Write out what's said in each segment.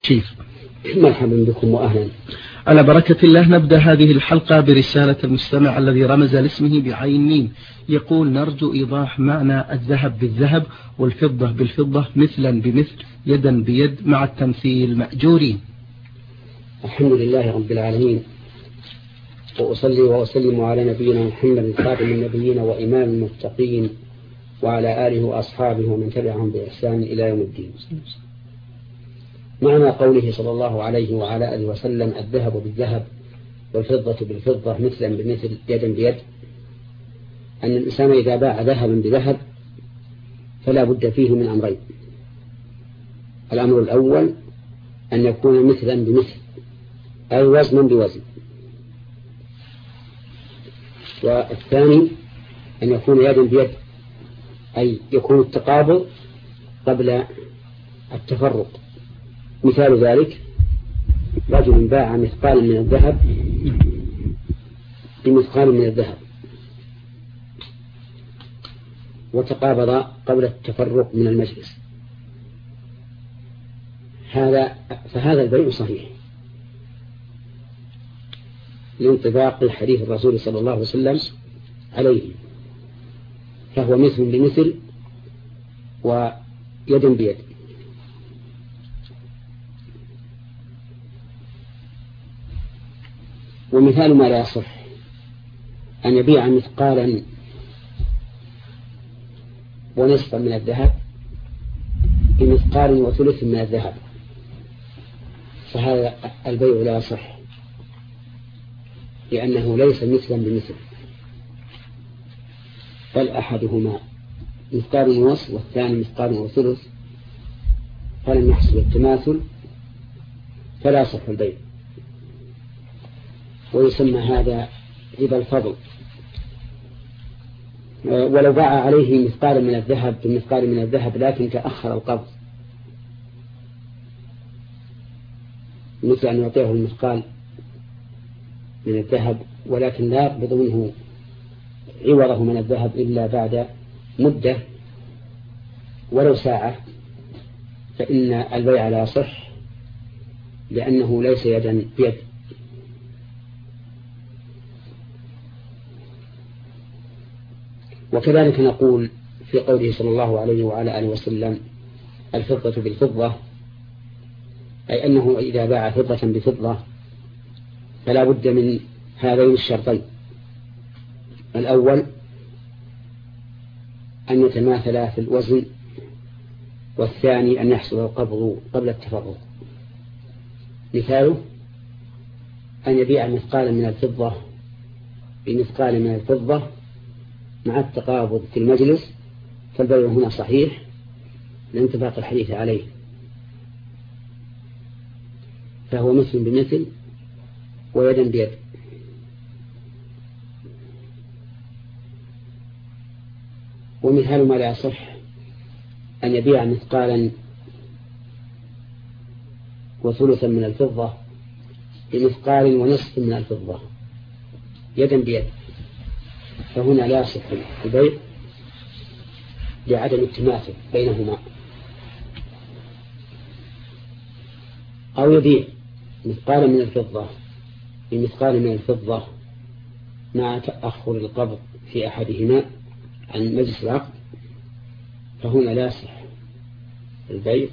شيف. مرحبا بكم وأهلا. على بركة الله نبدأ هذه الحلقة برسالة المستمع الذي رمز لاسمه بعين ميم، يقول: نرجو إيضاح معنى الذهب بالذهب والفضة بالفضة مثلا بمثل يدا بيد مع التمثيل مأجورين. الحمد لله رب العالمين، وأصلي وأسلم على نبينا محمد خاتم النبيين وإمام المتقين وعلى آله وأصحابه ومن تبعهم بإحسان إلى يوم الدين. معنى قوله صلى الله عليه وعلى آله وسلم: الذهب بالذهب والفضة بالفضة مثلا بمثل يدا بيد، أن الإنسان إذا باع ذهبا بذهب فلا بد فيه من أمرين. الأمر الأول أن يكون مثلا بمثل، أي وزنا بوزن. والثاني أن يكون يدا بيد، أي يكون التقابض قبل التفرق. مثال ذلك: رجل باع مثقالا من الذهب بمثقال من الذهب وتقابض قبل التفرق من المجلس، فهذا البيع صحيح لانطباق الحديث الرسول صلى الله عليه وسلم عليه، فهو مثل بمثل ويد بيد. ومثال ما لا يصح أن يبيع مثقالا ونصفا من الذهب بمثقال وثلث من الذهب، فهذا البيع لا يصح لأنه ليس مثلا بمثل، بل أحدهما مثقال ونصف والثاني مثقال وثلث، فلم يحصل التماثل فلا يصح البيع، ويسمى هذا ربا الفضل. ولو باع عليه مثقالا من الذهب بمثقال من الذهب لكن تأخر القبض، مثل أن يعطيه المثقال من الذهب ولكن لا يقبض منه عوضه من الذهب إلا بعد مدة ولو ساعة، فإن البيع لا يصح لأنه ليس يدا بيد. وكذلك نقول في قوله صلى الله عليه وعلى آله وسلم: الفضة بالفضة، أي أنه إذا باع فضة بفضة فلا بد من هذين الشرطين: الأول أن يتماثلا في الوزن، والثاني أن يحصل القبض قبل التفرق. مثاله أن يبيع مثقالا من الفضة بمثقال من الفضة مع التقابض في المجلس، فالبيع هنا صحيح لانطباق الحديث عليه، فهو مثل بمثل ويدا بيد. ومثال ما لا يصح أن يبيع مثقالا وثلثا من الفضة بمثقال ونصف من الفضة يدا بيد، فهنا لا يصح البيع لعدم التماثل بينهما. أو يبيع مثقالا من الفضة بمثقال من الفضة مع تأخر القبض في أحدهما عن مجلس العقد، فهنا لا يصح البيع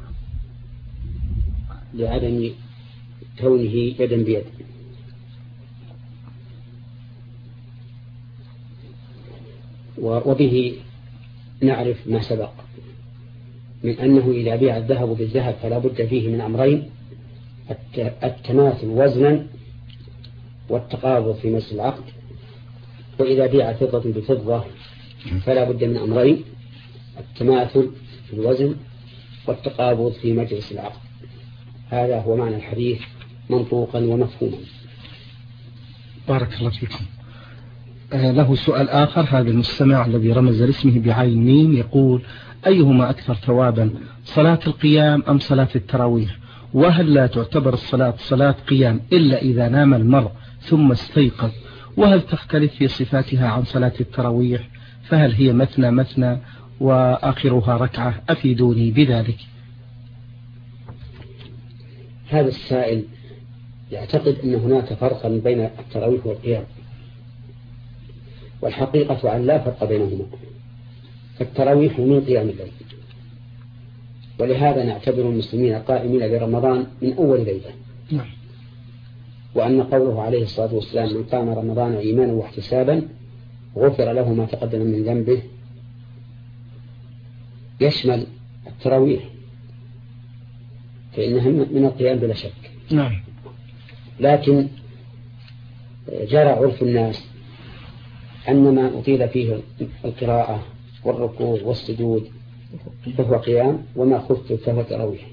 لعدم كونه يدا بيد. وبه نعرف ما سبق من أنه إذا بيع الذهب بالذهب فلا بد فيه من أمرين: التماثل وزنا والتقابض في مجلس العقد. وإذا بيع فضة بفضة فلا بد من أمرين: التماثل في الوزن والتقابض في مجلس العقد. هذا هو معنى الحديث منطوقا ومفهوما. بارك الله فيكم. له سؤال آخر، هذا المستمع الذي رمز لاسمه بعين ميم يقول: أيهما أكثر ثوابا، صلاة القيام أم صلاة التراويح؟ وهل لا تعتبر الصلاة صلاة قيام إلا إذا نام المرء ثم استيقظ؟ وهل تختلف في صفاتها عن صلاة التراويح؟ فهل هي مثنى مثنى وآخرها ركعة؟ أفيدوني بذلك. هذا السائل يعتقد أن هناك فرقا بين التراويح والقيام، والحقيقة أن لا فرق بينهما. التراويح من قيام الليل، ولهذا نعتبر المسلمين قائمين برمضان من أول ليلة. وأن قوله عليه الصلاة والسلام من قام رمضان إيمانا واحتسابا غفر له ما تقدم من ذنبه يشمل التراويح، فإنها من القيام بلا شك. نعم. لكن جرى عرف الناس أن ما أطيل فيه القراءة والركوع والسجود فهو قيام، وما خفت فهو تراويح،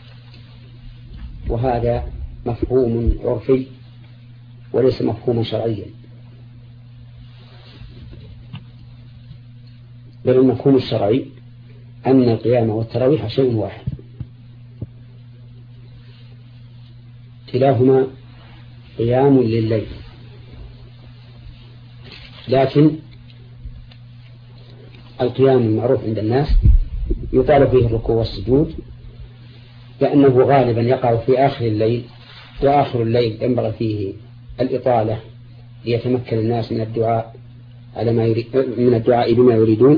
وهذا مفهوم عرفي وليس مفهوما شرعيا، بل المفهوم الشرعي أن القيام والتراويح شيء واحد، كلاهما قيام لليل. لكن القيام المعروف عند الناس يطال فيه الركوع والسجود، لأنه غالبا يقع في آخر الليل، وآخر الليل ينبغي فيه الإطالة ليتمكن الناس من الدعاء من الدعاء بما يريدون،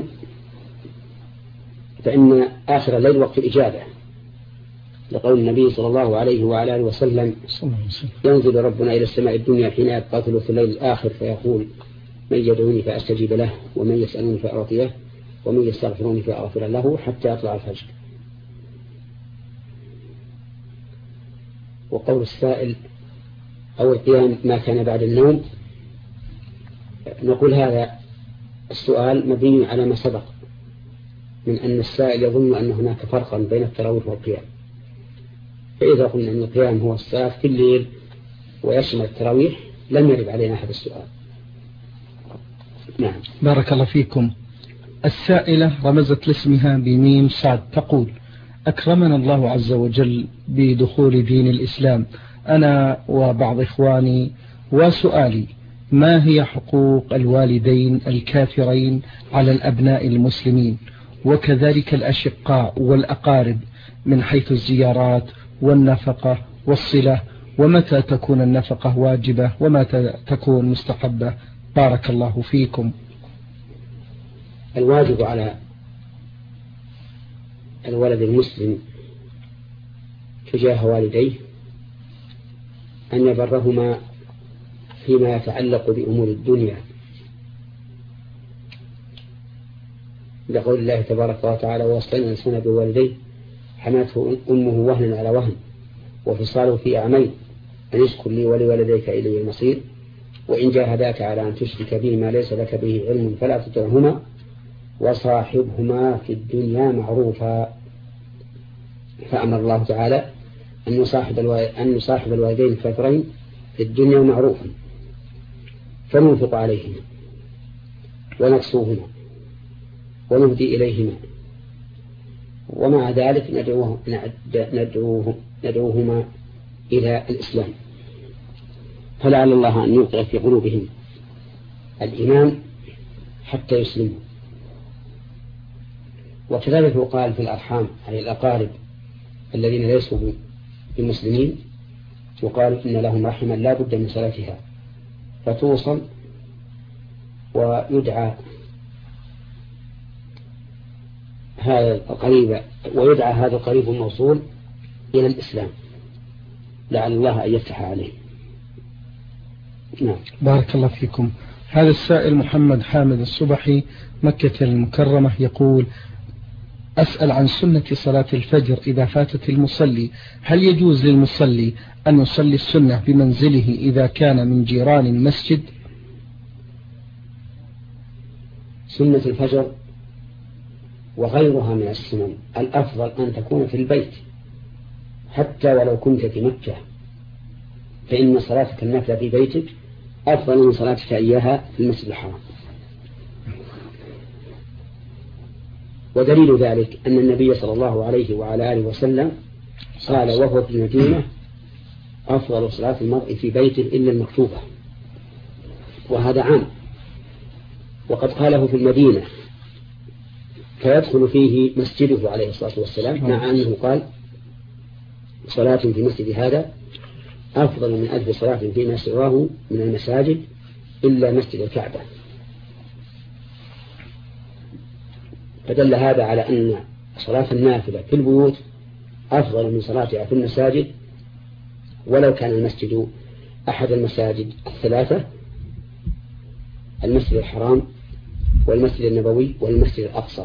فإن آخر الليل وقت الإجابة، لقول النبي صلى الله عليه وعلى آله وسلم ينزل ربنا إلى السماء الدنيا حين يبقى ثلث الليل الآخر فيقول من يدعوني فأستجيب له، ومن يسألوني فأعطيه، ومن يستغفروني فأغفر له، حتى يطلع الفجر. وقول السائل أو القيام ما كان بعد النوم، نقول هذا السؤال مبني على ما سبق من أن السائل يظن أن هناك فرقا بين التراويح والقيام، فإذا قلنا أن القيام هو الصلاة في الليل ويشمل التراويح لم يرد علينا هذا السؤال. نعم. بارك الله فيكم. السائلة رمزت لاسمها بميم سعد تقول: أكرمنا الله عز وجل بدخول دين الإسلام أنا وبعض إخواني، وسؤالي: ما هي حقوق الوالدين الكافرين على الأبناء المسلمين، وكذلك الأشقاء والأقارب من حيث الزيارات والنفقة والصلة، ومتى تكون النفقة واجبة ومتى تكون مستحبة؟ بارك الله فيكم. الواجب على الولد المسلم تجاه والديه أن يبرهما فيما يتعلق بأمور الدنيا، لقول الله تبارك وتعالى: ووصينا الإنسان بوالديه حملته أمه وهنا على وهن وفصاله في عامين أن اشكر لي ولوالديك إلي المصير وإن جاهداك على أن تشرك به ما ليس لك به علم فلا تطعهما وصاحبهما في الدنيا معروفا. فأمر الله تعالى أن نصاحب الوالدين الكافرين في الدنيا معروفا، فننفق عليهما ونكسوهما ونهدي إليهما، ومع ذلك ندعوهما إلى الإسلام، فلعل الله أن يوقع في قلوبهم الإيمان حتى يسلموا. وكذلك قال في الأرحام على الأقارب الذين ليسوا بمسلمين، وقال إن لهم رحما لا بد من صلاتها فتوصل، ويدعى هذا القريب الموصول إلى الإسلام، لعل الله أن يفتح عليه. نعم. بارك الله فيكم. هذا السائل محمد حامد الصبحي مكة المكرمة يقول: أسأل عن سنة صلاة الفجر إذا فاتت المصلي، هل يجوز للمصلي أن يصلي السنة بمنزله إذا كان من جيران المسجد؟ سنة الفجر وغيرها من السنن الأفضل أن تكون في البيت حتى ولو كنت في مكة، فإن صلاتك النافلة في بيتك أفضل من صلاتك إياها في المسجد الحرام. ودليل ذلك أن النبي صلى الله عليه وعلى آله وسلم قال وهو في المدينة: أفضل صلاة المرء في بيته إلا المكتوبة، وهذا عام، وقد قاله في المدينة فيدخل فيه مسجده عليه الصلاة والسلام، مع أنه قال صلاة في مسجد هذا أفضل من 1000 صلاة فيما سواه من المساجد إلا مسجد الكعبة. فدل هذا على أن صلاة النافلة في البيوت أفضل من صلاتها في المساجد، ولو كان المسجد أحد المساجد الثلاثة: المسجد الحرام والمسجد النبوي والمسجد الأقصى.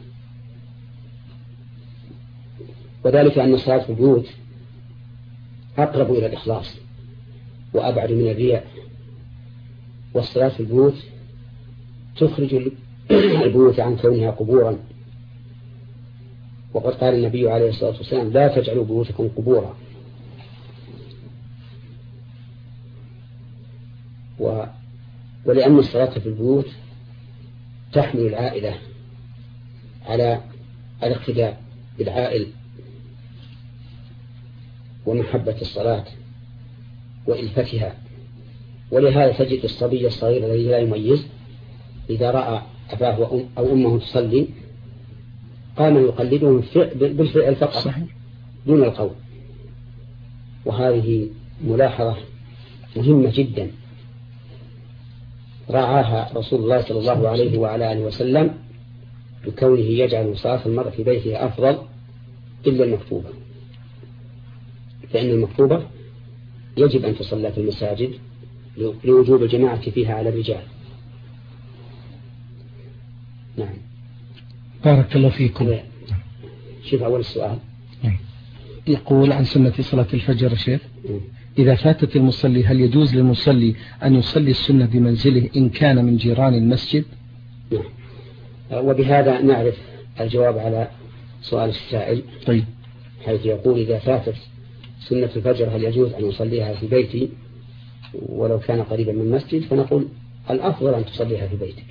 وذلك أن الصلاة في البيوت أقرب إلى الإخلاص وأبعد من الرياء، والصلاة في البيوت تخرج البيوت عن كونها قبورا، وقد قال النبي عليه الصلاة والسلام: لا تجعلوا بيوتكم قبورا. ولأن الصلاة في البيوت تحمل العائلة على الاقتداء بالعائل ومحبة الصلاة وإلفتها، ولهذا تجد الصبي الصغير الذي لا يميز إذا رأى أباه أو أمه تصلي قام يقلدهم بالفعل فقط دون القول. وهذه ملاحظة مهمة جدا رعاها رسول الله صلى الله عليه وعلى آله وسلم بكونه يجعل صلاة المرء في بيته أفضل إلا المكتوبة، فإن المكتوبة يجب أن تصلى في المساجد لوجوب الجماعة فيها على الرجال. نعم. بارك الله فيكم. شوف أول السؤال يقول عن سنة صلاة الفجر الشيخ: إذا فاتت المصلي هل يجوز للمصلي أن يصلي السنة بمنزله إن كان من جيران المسجد؟ نعم. وبهذا نعرف الجواب على سؤال السائل. طيب. حيث يقول: إذا فاتت سنة الفجر هل يجوز أن يصليها في بيتي ولو كان قريبا من المسجد؟ فنقول: الأفضل أن تصليها في بيتك،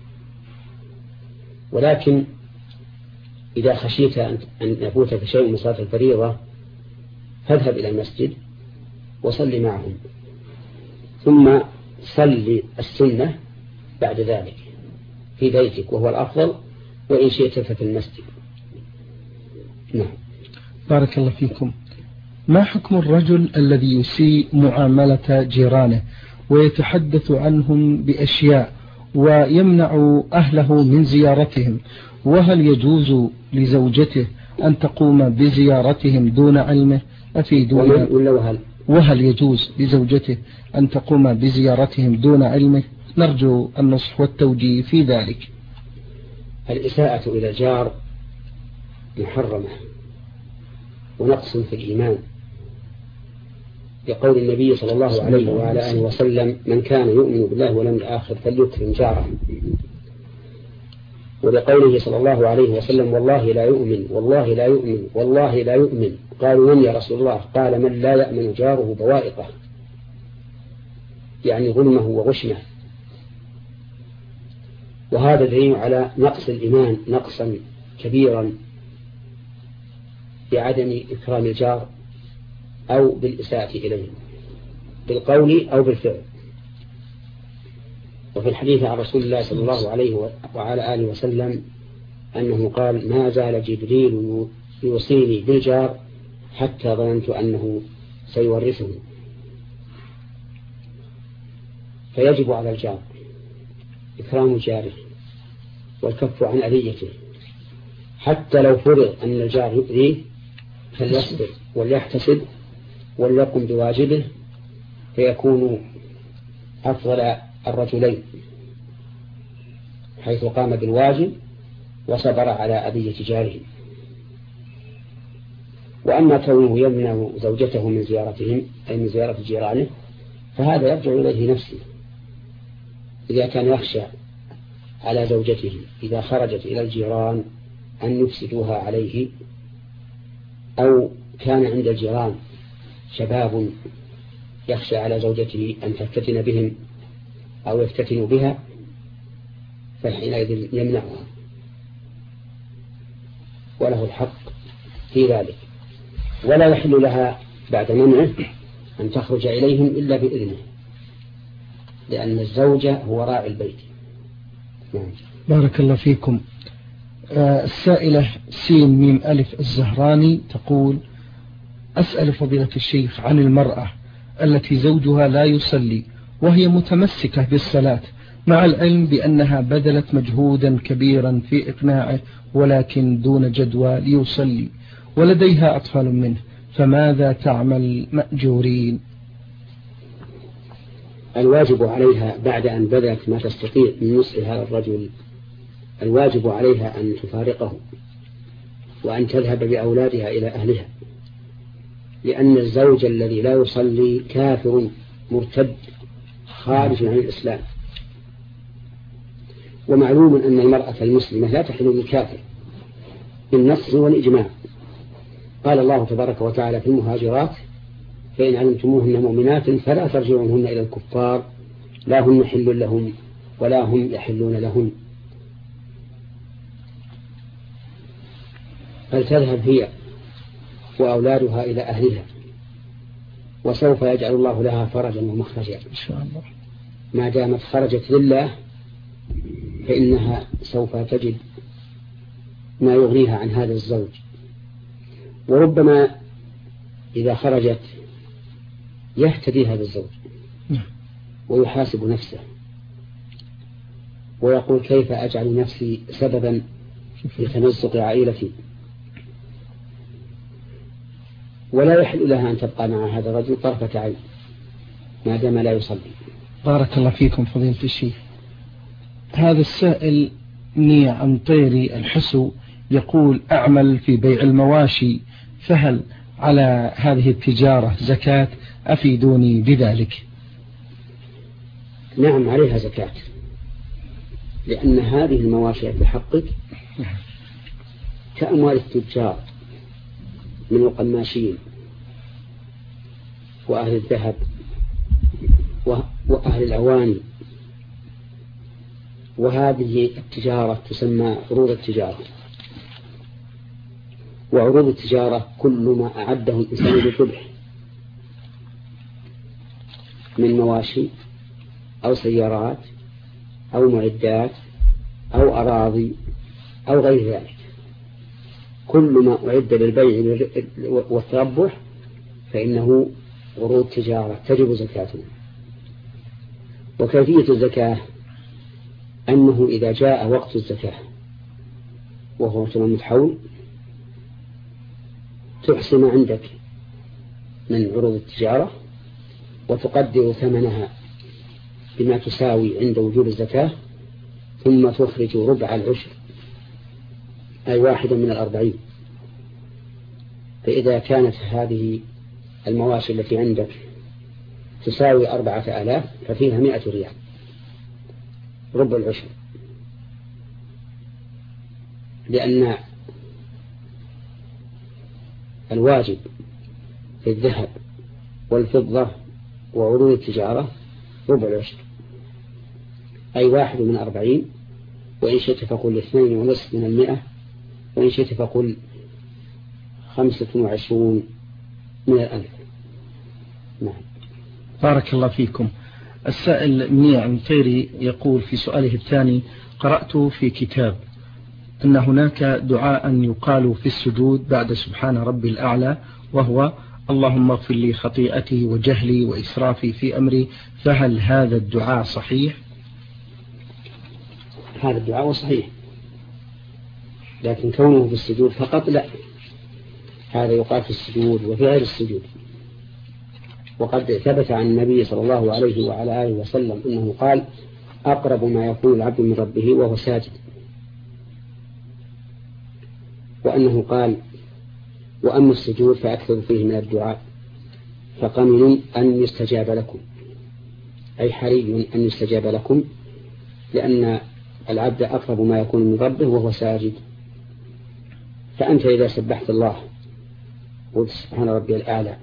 ولكن إذا خشيت أن يفوتك شيء من صلاة الفريضة فاذهب إلى المسجد وصلي معهم، ثم صلي السنة بعد ذلك في بيتك وهو الأفضل، وإن شئت ففي المسجد. نعم. بارك الله فيكم. ما حكم الرجل الذي يسيء معاملة جيرانه ويتحدث عنهم بأشياء ويمنع أهله من زيارتهم، وهل يجوز لزوجته أن تقوم بزيارتهم دون علمه؟ أفيدونا. وهل يجوز لزوجته أن تقوم بزيارتهم دون علمه؟ نرجو النصح والتوجيه في ذلك. الإساءة إلى الجار محرمة ونقص في الإيمان، لقول النبي صلى الله عليه وعلى آله وسلم: من كان يؤمن بالله واليوم الآخر فليكرم جاره. ولقوله صلى الله عليه وسلم: والله لا يؤمن والله لا يؤمن والله لا يؤمن. قالوا: من يا رسول الله؟ قال: من لا يأمن جاره بوائقه، يعني ظلمه وغشمه. وهذا دليل على نقص الإيمان نقصا كبيرا بعدم إكرام الجار أو بالإساءة إليه بالقول أو بالفعل. وفي الحديث عن رسول الله صلى الله عليه وعلى آله وسلم أنه قال: ما زال جبريل يوصيني بالجار حتى ظننت أنه سيورثه. فيجب على الجار إكرام جاره والكف عن أذيته، حتى لو فرض أن الجار يؤذيه فليصبر وليحتسب وليقم بواجبه، فيكون أفضل الرجلين حيث قام بالواجب وصبر على أذية جاره. وأما كونه يمنع زوجته من زيارتهم أي من زيارة جيرانه فهذا يرجع إليه نفسه، إذا كان يخشى على زوجته إذا خرجت إلى الجيران أن يفسدوها عليه، أو كان عند الجيران شباب يخشى على زوجته أن تفتتن بهم أو يفتتنوا بها، فحينئذ يمنعها وله الحق في ذلك، ولا يحل لها بعد منعه أن تخرج إليهم إلا بإذنه، لأن الزوجة هو راعي البيت. بارك الله فيكم. السائلة سين ميم ألف الزهراني تقول: أسأل فضيلة الشيخ عن المرأة التي زوجها لا يصلي وهي متمسكة بالصلاة مع العلم بأنها بذلت مجهودا كبيرا في إقناعه ولكن دون جدوى ليصلي ولديها أطفال منه، فماذا تعمل مأجورين؟ الواجب عليها بعد أن بذلت ما تستطيع من نصح هذا الرجل، الواجب عليها أن تفارقه وأن تذهب بأولادها إلى أهلها، لأن الزوج الذي لا يصلي كافر مرتد خارج عن الإسلام. ومعلوم أن المرأة المسلمة لا تحل للكافر بالنص والإجماع. قال الله تبارك وتعالى في المهاجرات: فإن علمتموهن مؤمنات فلا ترجعوهن إلى الكفار لا هن حل لهم ولا هم يحلون لهم. فلتذهب هي وأولادها إلى أهلها، وسوف يجعل الله لها فرجا ومخرجا إن شاء الله. ما دامت خرجت لله فإنها سوف تجد ما يغنيها عن هذا الزوج. وربما إذا خرجت يهتدي هذا الزوج ويحاسب نفسه ويقول: كيف أجعل نفسي سببا في تمزق عائلتي؟ ولا يحل لها أن تبقى مع هذا الرجل طرفة عين ما دام لا يصلي. بارك الله فيكم فضيلة الشيخ. هذا السائل نيع أمطيري الحسو يقول: أعمل في بيع المواشي، فهل على هذه التجارة زكاة؟ أفيدوني بذلك. نعم، عليها زكاة، لأن هذه المواشي في حقك كأموال التجار من القماشين وأهل الذهب وأهل الأواني، وهذه التجارة تسمى عروض التجارة. وعروض التجارة كل ما أعده الإنسان للربح من مواشي أو سيارات أو معدات أو أراضي أو غير ذلك، كل ما أعد للبيع والتربح فإنه عروض تجارة تجب زكاته. وكيفية الزكاة أنه إذا جاء وقت الزكاة وهو تمام الحول تحسن عندك من عروض التجارة وتقدر ثمنها بما تساوي عند وجوب الزكاة، ثم تخرج ربع العشر أي 1/40. فإذا كانت هذه المواشي التي عندك تساوي 4000 ففيها 100 ريال ربع العشر، لأن الواجب في الذهب والفضة وعروض التجارة ربع العشر أي 1/40، وإن شئت فقل 2.5 من 100، وإن شئت فقل 25 من 1000. نعم. بارك الله فيكم. السائل منيع مطيري يقول في سؤاله الثاني: قرأت في كتاب أن هناك دعاء يقال في السجود بعد سبحان ربي الأعلى، وهو: اللهم اغفر لي خطيئتي وجهلي وإسرافي في أمري، فهل هذا الدعاء صحيح؟ هذا الدعاء صحيح، لكن كونه في السجود فقط لا، هذا يقال في السجود وفي غير السجود. وقد ثبت عن النبي صلى الله عليه وعلى آله وسلم أنه قال: أقرب ما يكون العبد من ربه وهو ساجد، وأنه قال: وأما السجود فأكثر فيه من الدعاء فقمن أن يستجاب لكم، أي حري أن يستجاب لكم، لأن العبد أقرب ما يكون من ربه وهو ساجد. فأنت إذا سبحت الله قلت سبحان ربي الأعلى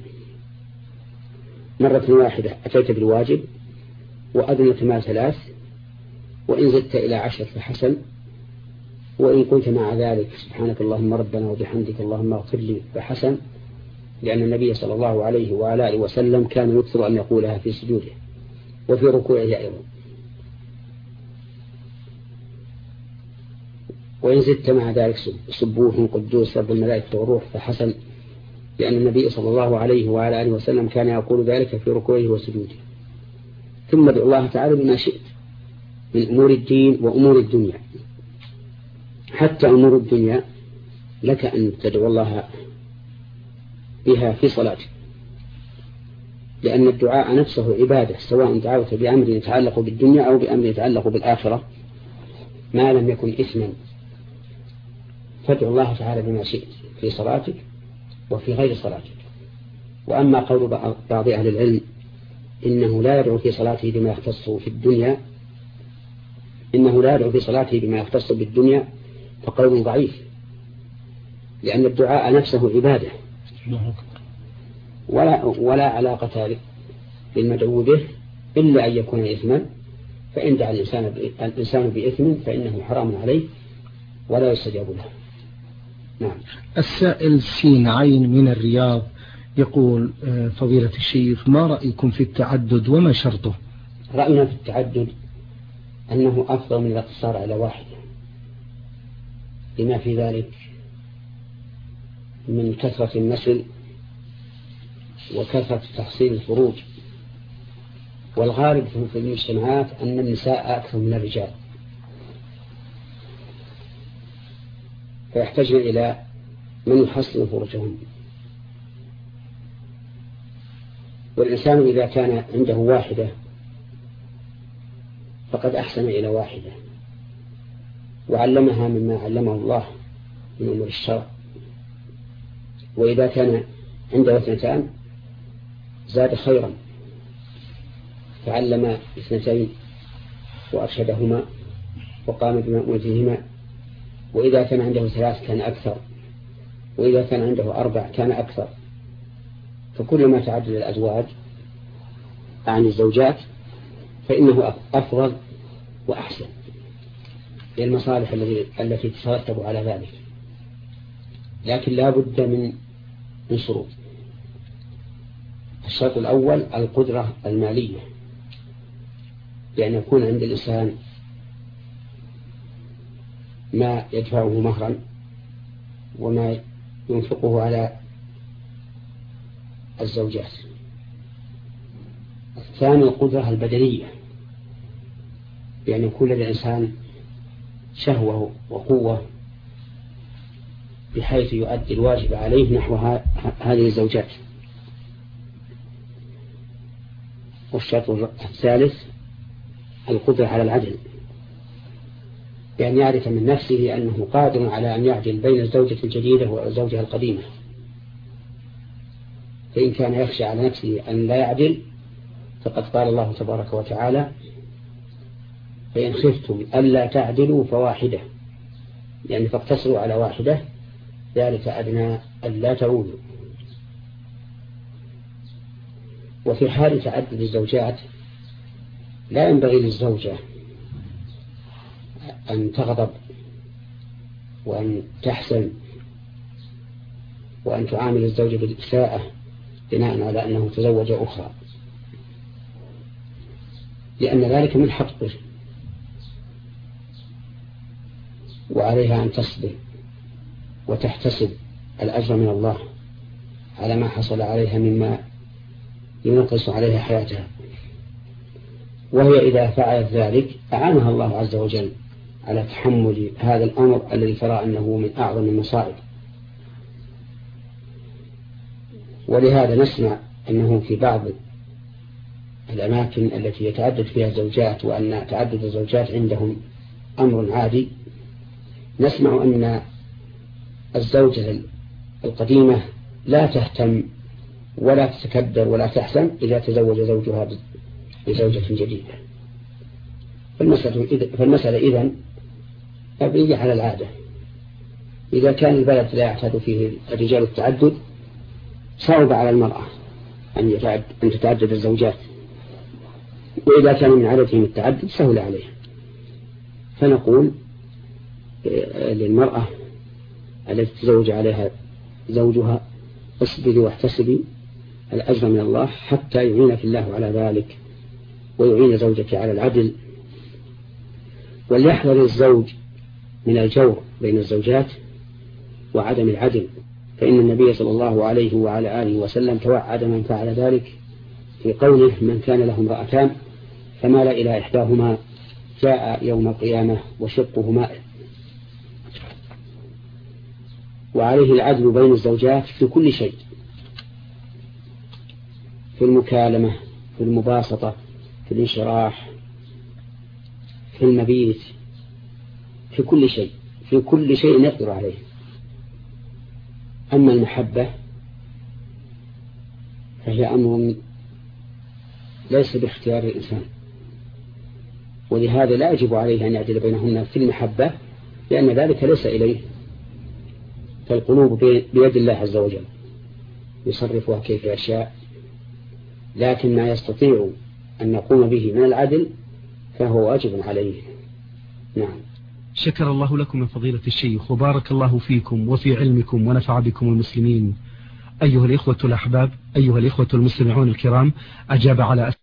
مرة واحدة أتيت بالواجب وأدنت ما 3، وإن زدت إلى 10 فحسن، وإن قلت مع ذلك سبحانك اللهم ربنا وبحمدك اللهم اغفر لي فحسن، لأن النبي صلى الله عليه وعلى آله وسلم كان يكثر أن يقولها في سجوده وفي ركوعه أيضا. وإن زدت مع ذلك سبوح قدوس رب الملائكة والروح فحسن، لأن النبي صلى الله عليه وعلى آله وسلم كان يقول ذلك في ركوعه وسجوده. ثم ادعو الله تعالى بما شئت من أمور الدين وأمور الدنيا، حتى أمور الدنيا لك أن تدعو الله بها في صلاتك، لأن الدعاء نفسه عبادة، سواء دعوت بأمر يتعلق بالدنيا أو بأمر يتعلق بالآخرة ما لم يكن إثما. فادعو الله تعالى بما شئت في صلاتك وفي غير صلاتك. وأما قول بعض أهل العلم إنه لا يدعو في صلاته بما يختص في الدنيا، إنه لا يدعو في صلاته بما يختص بالدنيا، فقول ضعيف، لأن الدعاء نفسه عبادة ولا علاقة للمدعو به إلا أن يكون إثما، فإن دعا الإنسان بإثم فإنه حرام عليه ولا يستجاب له. نعم. السائل سين عين من الرياض يقول فضيلة الشيخ ما رأيكم في التعدد وما شرطه؟ رأينا في التعدد أنه أفضل من الاقتصار على واحد، لما في ذلك من كثرة النسل وكثرة تحصيل الفروج، والغالب في المجتمعات أن النساء أكثر من الرجال، فيحتاجن إلى من يحصل فروجهم. والإنسان إذا كان عنده واحدة فقد أحسن إلى واحدة وعلمها مما علمه الله من أمور الشرع، وإذا كان عنده اثنتان زاد خيرا تعلم اثنتين وأرشدهما وقام بمأمورهما، وإذا كان عنده ثلاث كان أكثر، وإذا كان عنده أربع كان أكثر. فكلما تعدد الأزواج عن الزوجات فإنه أفضل وأحسن للمصالح التي تترتب على ذلك، لكن لا بد من شروط. الشرط الأول القدرة المالية، بأن يكون عند الإنسان ما يدفعه مهرا وما ينفقه على الزوجات. الثاني القدرة البدنية، بأن يكون للإنسان شهوة وقوة بحيث يؤدي الواجب عليه نحو هذه الزوجات. والشرط الثالث القدرة على العدل، بأن يعرف من نفسه أنه قادر على أن يعدل بين الزوجة الجديدة والزوجة القديمة. فإن كان يخشى على نفسه أن لا يعدل فقد قال الله تبارك وتعالى فإن خفتم ألا تعدلوا فواحدة، يعني فاقتصروا على واحدة ذلك أدنى ألا تعودوا. وفي حال تعدد الزوجات لا ينبغي للزوجة أن تغضب وأن تحزن وأن تعامل الزوجة بالإساءة بناء على أنه تزوج أخرى، لأن ذلك من حقه، وعليها أن تصبر وتحتسب الأجر من الله على ما حصل عليها مما ينقص عليها حياتها. وهي إذا فعلت ذلك أعانها الله عز وجل على تحمل هذا الأمر الذي ترى أنه من أعظم المصائب. ولهذا نسمع أنه في بعض الأماكن التي يتعدد فيها الزوجات وأن تعدد الزوجات عندهم أمر عادي، نسمع أن الزوجة القديمة لا تهتم ولا تتكدر ولا تحزن إذا تزوج زوجها بزوجة جديدة. فالمسألة إذن مبنية على العادة. إذا كان البلد لا يعتاد فيه الرجال التعدد صعب على المرأة أن تتعدد الزوجات، وإذا كان من عادتهم التعدد سهل عليها. فنقول للمرأة التي تزوج عليها زوجها اصبري واحتسبي الأجر من الله حتى يعينك الله على ذلك ويعين زوجك على العدل. وليحذر الزوج من الجور بين الزوجات وعدم العدل فإن النبي صلى الله عليه وعلى آله وسلم توعد من فعل ذلك في قوله: من كان له امرأتان فمال إلى إحداهما جاء يوم القيامة وشقه مائل. وعليه العدل بين الزوجات في كل شيء، في المكالمة، في المباسطة، في الانشراح، في المبيت، في كل شيء، في كل شيء يقدر عليه. أما المحبة فهي أمر ليس باختيار الإنسان، ولهذا لا يجب عليه أن يعدل بينهن في المحبة، لأن ذلك ليس إليه، فالقلوب بيد الله عز وجل يصرفها كيف يشاء، لكن ما يستطيع أن نقوم به من العدل فهو واجب عليه. نعم. شكر الله لكم من فضيلة الشيخ، وبارك الله فيكم وفي علمكم ونفع بكم المسلمين. أيها الإخوة الأحباب، أيها الإخوة المستمعون الكرام، أجاب على